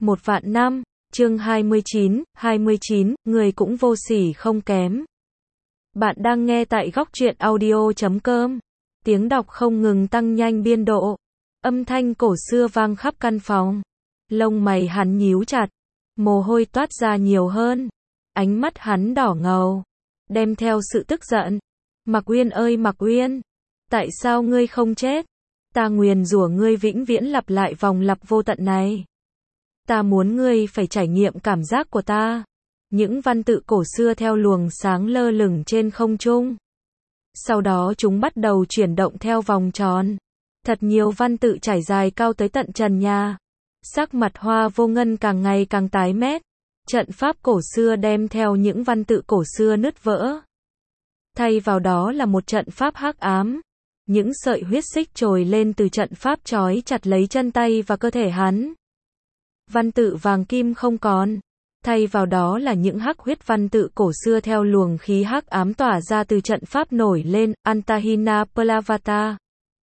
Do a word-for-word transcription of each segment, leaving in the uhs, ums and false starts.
Một vạn năm, chương hai mươi chín, hai mươi chín, người cũng vô sỉ không kém. Bạn đang nghe tại góc truyện audio chấm com. Tiếng đọc không ngừng tăng nhanh biên độ. Âm thanh cổ xưa vang khắp căn phòng. Lông mày hắn nhíu chặt. Mồ hôi toát ra nhiều hơn. Ánh mắt hắn đỏ ngầu. Đem theo sự tức giận. Mạc Uyên ơi Mạc Uyên. Tại sao ngươi không chết? Ta nguyền rủa ngươi vĩnh viễn lặp lại vòng lặp vô tận này. Ta muốn ngươi phải trải nghiệm cảm giác của ta. Những văn tự cổ xưa theo luồng sáng lơ lửng trên không trung. Sau đó chúng bắt đầu chuyển động theo vòng tròn. Thật nhiều văn tự trải dài cao tới tận trần nhà. Sắc mặt Hoa Vô Ngân càng ngày càng tái mét. Trận pháp cổ xưa đem theo những văn tự cổ xưa nứt vỡ. Thay vào đó là một trận pháp hắc ám. Những sợi huyết xích trồi lên từ trận pháp trói chặt lấy chân tay và cơ thể hắn. Văn tự vàng kim không còn. Thay vào đó là những hắc huyết văn tự cổ xưa theo luồng khí hắc ám tỏa ra từ trận pháp nổi lên. Antahina Palavata,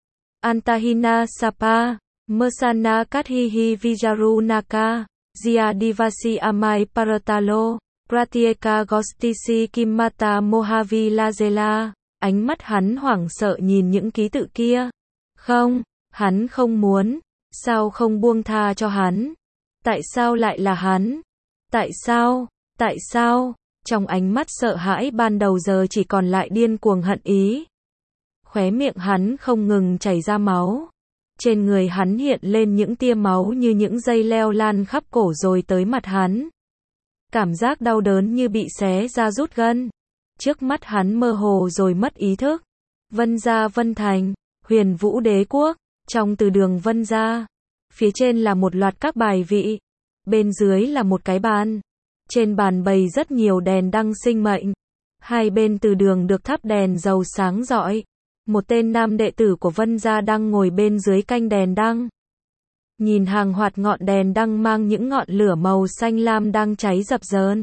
Antahina Sapa, Mersana Kathihi Vijarunaka, Ziadivasi Amai Paratalo, Pratieka Gostisi Kimmata Mohavi Lazela. Ánh mắt hắn hoảng sợ nhìn những ký tự kia. Không, hắn không muốn. Sao không buông tha cho hắn? Tại sao lại là hắn? Tại sao? Tại sao? Trong ánh mắt sợ hãi ban đầu giờ chỉ còn lại điên cuồng hận ý. Khóe miệng hắn không ngừng chảy ra máu. Trên người hắn hiện lên những tia máu như những dây leo lan khắp cổ rồi tới mặt hắn. Cảm giác đau đớn như bị xé ra rút gân. Trước mắt hắn mơ hồ rồi mất ý thức. Vân gia Vân Thành, Huyền Vũ Đế Quốc, trong từ đường Vân gia. Phía trên là một loạt các bài vị. Bên dưới là một cái bàn. Trên bàn bày rất nhiều đèn đăng sinh mệnh. Hai bên từ đường được thắp đèn dầu sáng rọi. Một tên nam đệ tử của Vân gia đang ngồi bên dưới canh đèn đăng. Nhìn hàng hoạt ngọn đèn đăng mang những ngọn lửa màu xanh lam đang cháy dập dờn.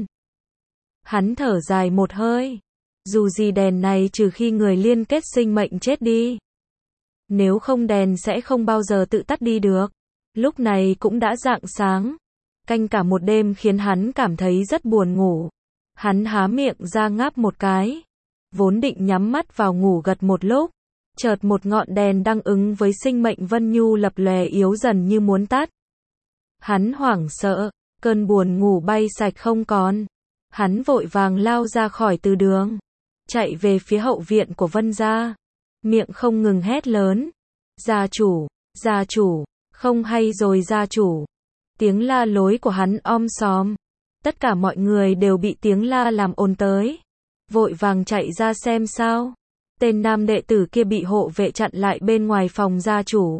Hắn thở dài một hơi. Dù gì đèn này trừ khi người liên kết sinh mệnh chết đi. Nếu không đèn sẽ không bao giờ tự tắt đi được. Lúc này cũng đã rạng sáng. Canh cả một đêm khiến hắn cảm thấy rất buồn ngủ. Hắn há miệng ra ngáp một cái. Vốn định nhắm mắt vào ngủ gật một lúc. Chợt một ngọn đèn đang ứng với sinh mệnh Vân Nhu lập lòe yếu dần như muốn tắt. Hắn hoảng sợ. Cơn buồn ngủ bay sạch không còn. Hắn vội vàng lao ra khỏi từ đường. Chạy về phía hậu viện của Vân gia. Miệng không ngừng hét lớn. Gia chủ, gia chủ, không hay rồi gia chủ. Tiếng la lối của hắn om sòm. Tất cả mọi người đều bị tiếng la làm ồn tới. Vội vàng chạy ra xem sao. Tên nam đệ tử kia bị hộ vệ chặn lại bên ngoài phòng gia chủ.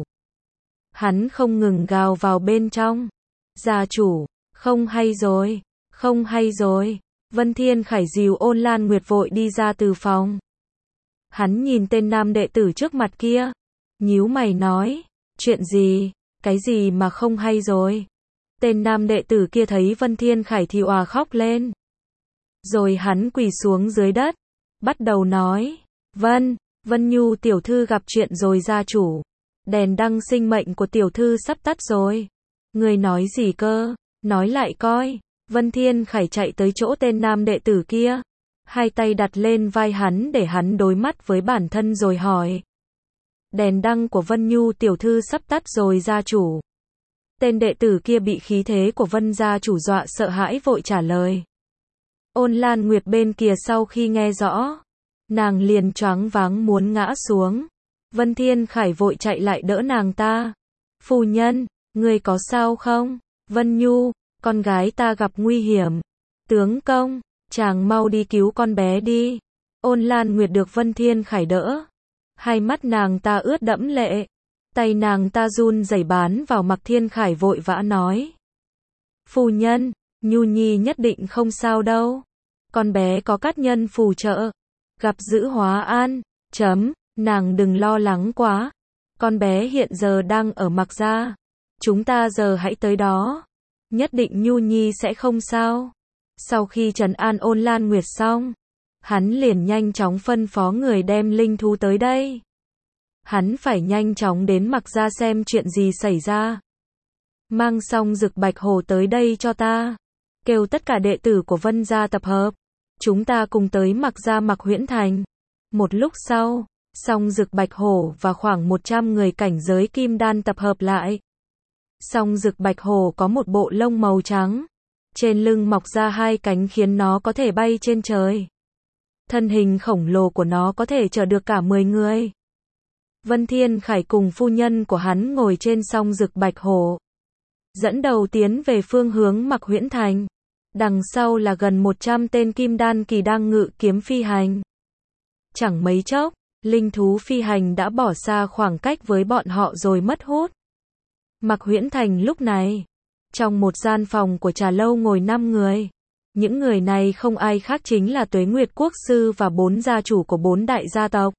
Hắn không ngừng gào vào bên trong. Gia chủ, không hay rồi, không hay rồi. Vân Thiên Khải dìu Ôn Lan Nguyệt vội đi ra từ phòng. Hắn nhìn tên nam đệ tử trước mặt kia. Nhíu mày nói. Chuyện gì? Cái gì mà không hay rồi? Tên nam đệ tử kia thấy Vân Thiên Khải thì òa khóc lên. Rồi hắn quỳ xuống dưới đất. Bắt đầu nói. Vân, Vân Nhu tiểu thư gặp chuyện rồi gia chủ. Đèn đăng sinh mệnh của tiểu thư sắp tắt rồi. Người nói gì cơ? Nói lại coi. Vân Thiên Khải chạy tới chỗ tên nam đệ tử kia. Hai tay đặt lên vai hắn để hắn đối mắt với bản thân rồi hỏi. Đèn đăng của Vân Nhu tiểu thư sắp tắt rồi gia chủ. Tên đệ tử kia bị khí thế của Vân gia chủ dọa sợ hãi vội trả lời. Ôn Lan Nguyệt bên kia sau khi nghe rõ. Nàng liền choáng váng muốn ngã xuống. Vân Thiên Khải vội chạy lại đỡ nàng ta. Phu nhân, người có sao không? Vân Nhu, con gái ta gặp nguy hiểm. Tướng công, chàng mau đi cứu con bé đi. Ôn Lan Nguyệt được Vân Thiên Khải đỡ. Hai mắt nàng ta ướt đẫm lệ. Tay nàng ta run rẩy bám vào Mạc Thiên Khải vội vã nói. Phu nhân, Nhu Nhi nhất định không sao đâu. Con bé có các nhân phù trợ. Gặp dữ hóa an. Chấm, nàng đừng lo lắng quá. Con bé hiện giờ đang ở Mạc gia. Chúng ta giờ hãy tới đó. Nhất định Nhu Nhi sẽ không sao. Sau khi trấn an Ôn Lan Nguyệt xong, hắn liền nhanh chóng phân phó người đem linh thú tới đây. Hắn phải nhanh chóng đến Mạc gia xem chuyện gì xảy ra. Mang Song Dực Bạch Hổ tới đây cho ta. Kêu tất cả đệ tử của Vân gia tập hợp. Chúng ta cùng tới Mạc gia Mạc Huyễn Thành. Một lúc sau, Song Dực Bạch Hổ và khoảng một trăm người cảnh giới kim đan tập hợp lại. Song Dực Bạch Hổ có một bộ lông màu trắng. Trên lưng mọc ra hai cánh khiến nó có thể bay trên trời. Thân hình khổng lồ của nó có thể chở được cả mười người. Vân Thiên Khải cùng phu nhân của hắn ngồi trên Song Dực Bạch Hổ. Dẫn đầu tiến về phương hướng Mạc Huyễn Thành. Đằng sau là gần một trăm tên kim đan kỳ đang ngự kiếm phi hành. Chẳng mấy chốc, linh thú phi hành đã bỏ xa khoảng cách với bọn họ rồi mất hút. Mạc Huyễn Thành lúc này, trong một gian phòng của trà lâu ngồi năm người. Những người này không ai khác chính là Tuế Nguyệt Quốc sư và bốn gia chủ của bốn đại gia tộc.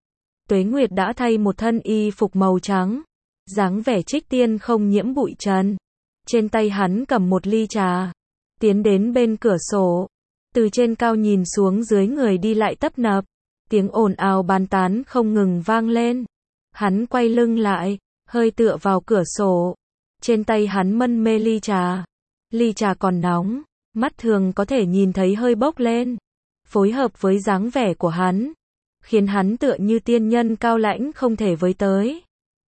Tuế Nguyệt đã thay một thân y phục màu trắng, dáng vẻ trích tiên không nhiễm bụi trần. Trên tay hắn cầm một ly trà, tiến đến bên cửa sổ, từ trên cao nhìn xuống dưới người đi lại tấp nập, tiếng ồn ào bàn tán không ngừng vang lên. Hắn quay lưng lại, hơi tựa vào cửa sổ, trên tay hắn mân mê ly trà. Ly trà còn nóng, mắt thường có thể nhìn thấy hơi bốc lên, phối hợp với dáng vẻ của hắn, khiến hắn tựa như tiên nhân cao lãnh không thể với tới.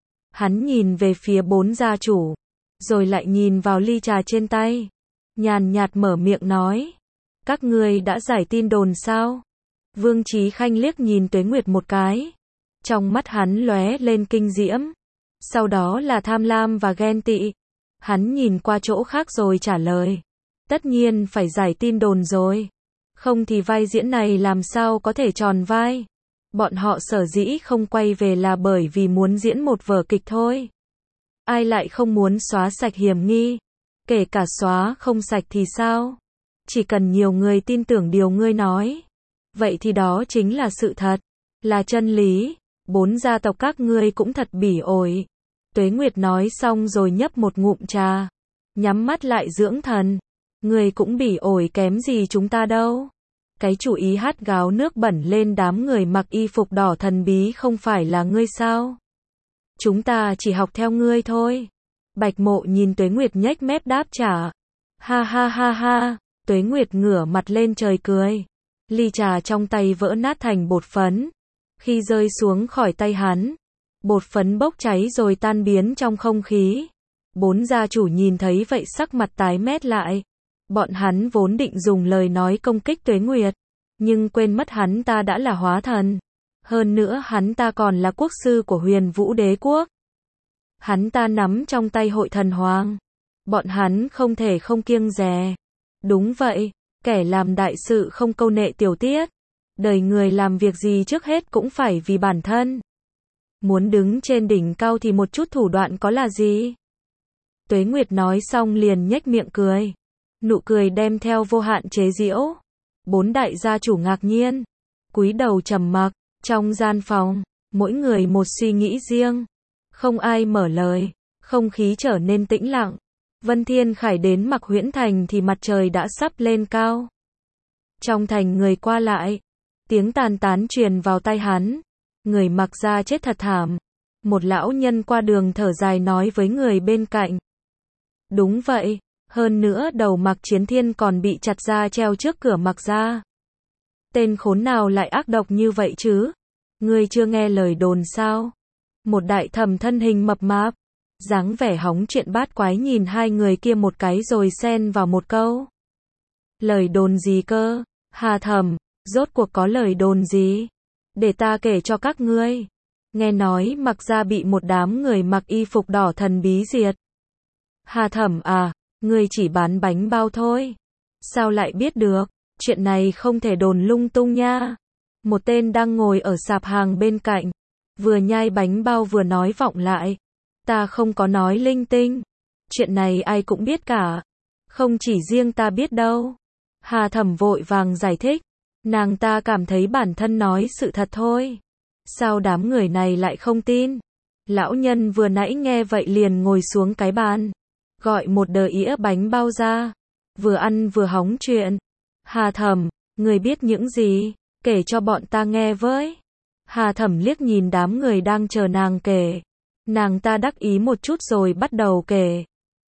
Hắn nhìn về phía bốn gia chủ, rồi lại nhìn vào ly trà trên tay, nhàn nhạt mở miệng nói, các ngươi đã giải tin đồn sao? Vương Chí Khanh liếc nhìn Tuế Nguyệt một cái, trong mắt hắn lóe lên kinh diễm, sau đó là tham lam và ghen tị. Hắn nhìn qua chỗ khác rồi trả lời, tất nhiên phải giải tin đồn rồi, không thì vai diễn này làm sao có thể tròn vai. Bọn họ sở dĩ không quay về là bởi vì muốn diễn một vở kịch thôi. Ai lại không muốn xóa sạch hiểm nghi? Kể cả xóa không sạch thì sao? Chỉ cần nhiều người tin tưởng điều ngươi nói, vậy thì đó chính là sự thật, là chân lý. Bốn gia tộc các ngươi cũng thật bỉ ổi. Tuế Nguyệt nói xong rồi nhấp một ngụm trà, nhắm mắt lại dưỡng thần. Ngươi cũng bỉ ổi kém gì chúng ta đâu. Cái chủ ý hát gáo nước bẩn lên đám người mặc y phục đỏ thần bí không phải là ngươi sao? Chúng ta chỉ học theo ngươi thôi. Bạch Mộ nhìn Tuế Nguyệt nhếch mép đáp trả. Ha ha ha ha, Tuế Nguyệt ngửa mặt lên trời cười. Ly trà trong tay vỡ nát thành bột phấn. Khi rơi xuống khỏi tay hắn, bột phấn bốc cháy rồi tan biến trong không khí. Bốn gia chủ nhìn thấy vậy sắc mặt tái mét lại. Bọn hắn vốn định dùng lời nói công kích Tuế Nguyệt, nhưng quên mất hắn ta đã là hóa thần. Hơn nữa hắn ta còn là quốc sư của Huyền Vũ Đế Quốc. Hắn ta nắm trong tay Hội Thần Hoàng. Bọn hắn không thể không kiêng dè. Đúng vậy, kẻ làm đại sự không câu nệ tiểu tiết. Đời người làm việc gì trước hết cũng phải vì bản thân. Muốn đứng trên đỉnh cao thì một chút thủ đoạn có là gì? Tuế Nguyệt nói xong liền nhếch miệng cười. Nụ cười đem theo vô hạn chế giễu. Bốn đại gia chủ ngạc nhiên, cúi đầu trầm mặc. Trong gian phòng, mỗi người một suy nghĩ riêng, không ai mở lời, không khí trở nên tĩnh lặng. Vân Thiên Khải đến Mạc Huyễn Thành thì mặt trời đã sắp lên cao. Trong thành người qua lại, tiếng tàn tán truyền vào tai hắn. Người Mạc gia chết thật thảm. Một lão nhân qua đường thở dài nói với người bên cạnh. Đúng vậy, hơn nữa đầu Mạc Chiến Thiên còn bị chặt ra treo trước cửa Mạc gia. Tên khốn nào lại ác độc như vậy chứ? Ngươi chưa nghe lời đồn sao? Một đại thẩm thân hình mập mạp, dáng vẻ hóng chuyện bát quái nhìn hai người kia một cái rồi xen vào một câu. Lời đồn gì cơ? Hà Thẩm, rốt cuộc có lời đồn gì? Để ta kể cho các ngươi. Nghe nói Mạc gia bị một đám người mặc y phục đỏ thần bí diệt. Hà Thẩm à, ngươi chỉ bán bánh bao thôi. Sao lại biết được? Chuyện này không thể đồn lung tung nha. Một tên đang ngồi ở sạp hàng bên cạnh, vừa nhai bánh bao vừa nói vọng lại. Ta không có nói linh tinh. Chuyện này ai cũng biết cả. Không chỉ riêng ta biết đâu. Hà Thẩm vội vàng giải thích. Nàng ta cảm thấy bản thân nói sự thật thôi. Sao đám người này lại không tin? Lão nhân vừa nãy nghe vậy liền ngồi xuống cái bàn, gọi một đờ ĩa bánh bao ra, vừa ăn vừa hóng chuyện. Hà Thẩm, người biết những gì? Kể cho bọn ta nghe với. Hà Thẩm liếc nhìn đám người đang chờ nàng kể. Nàng ta đắc ý một chút rồi bắt đầu kể.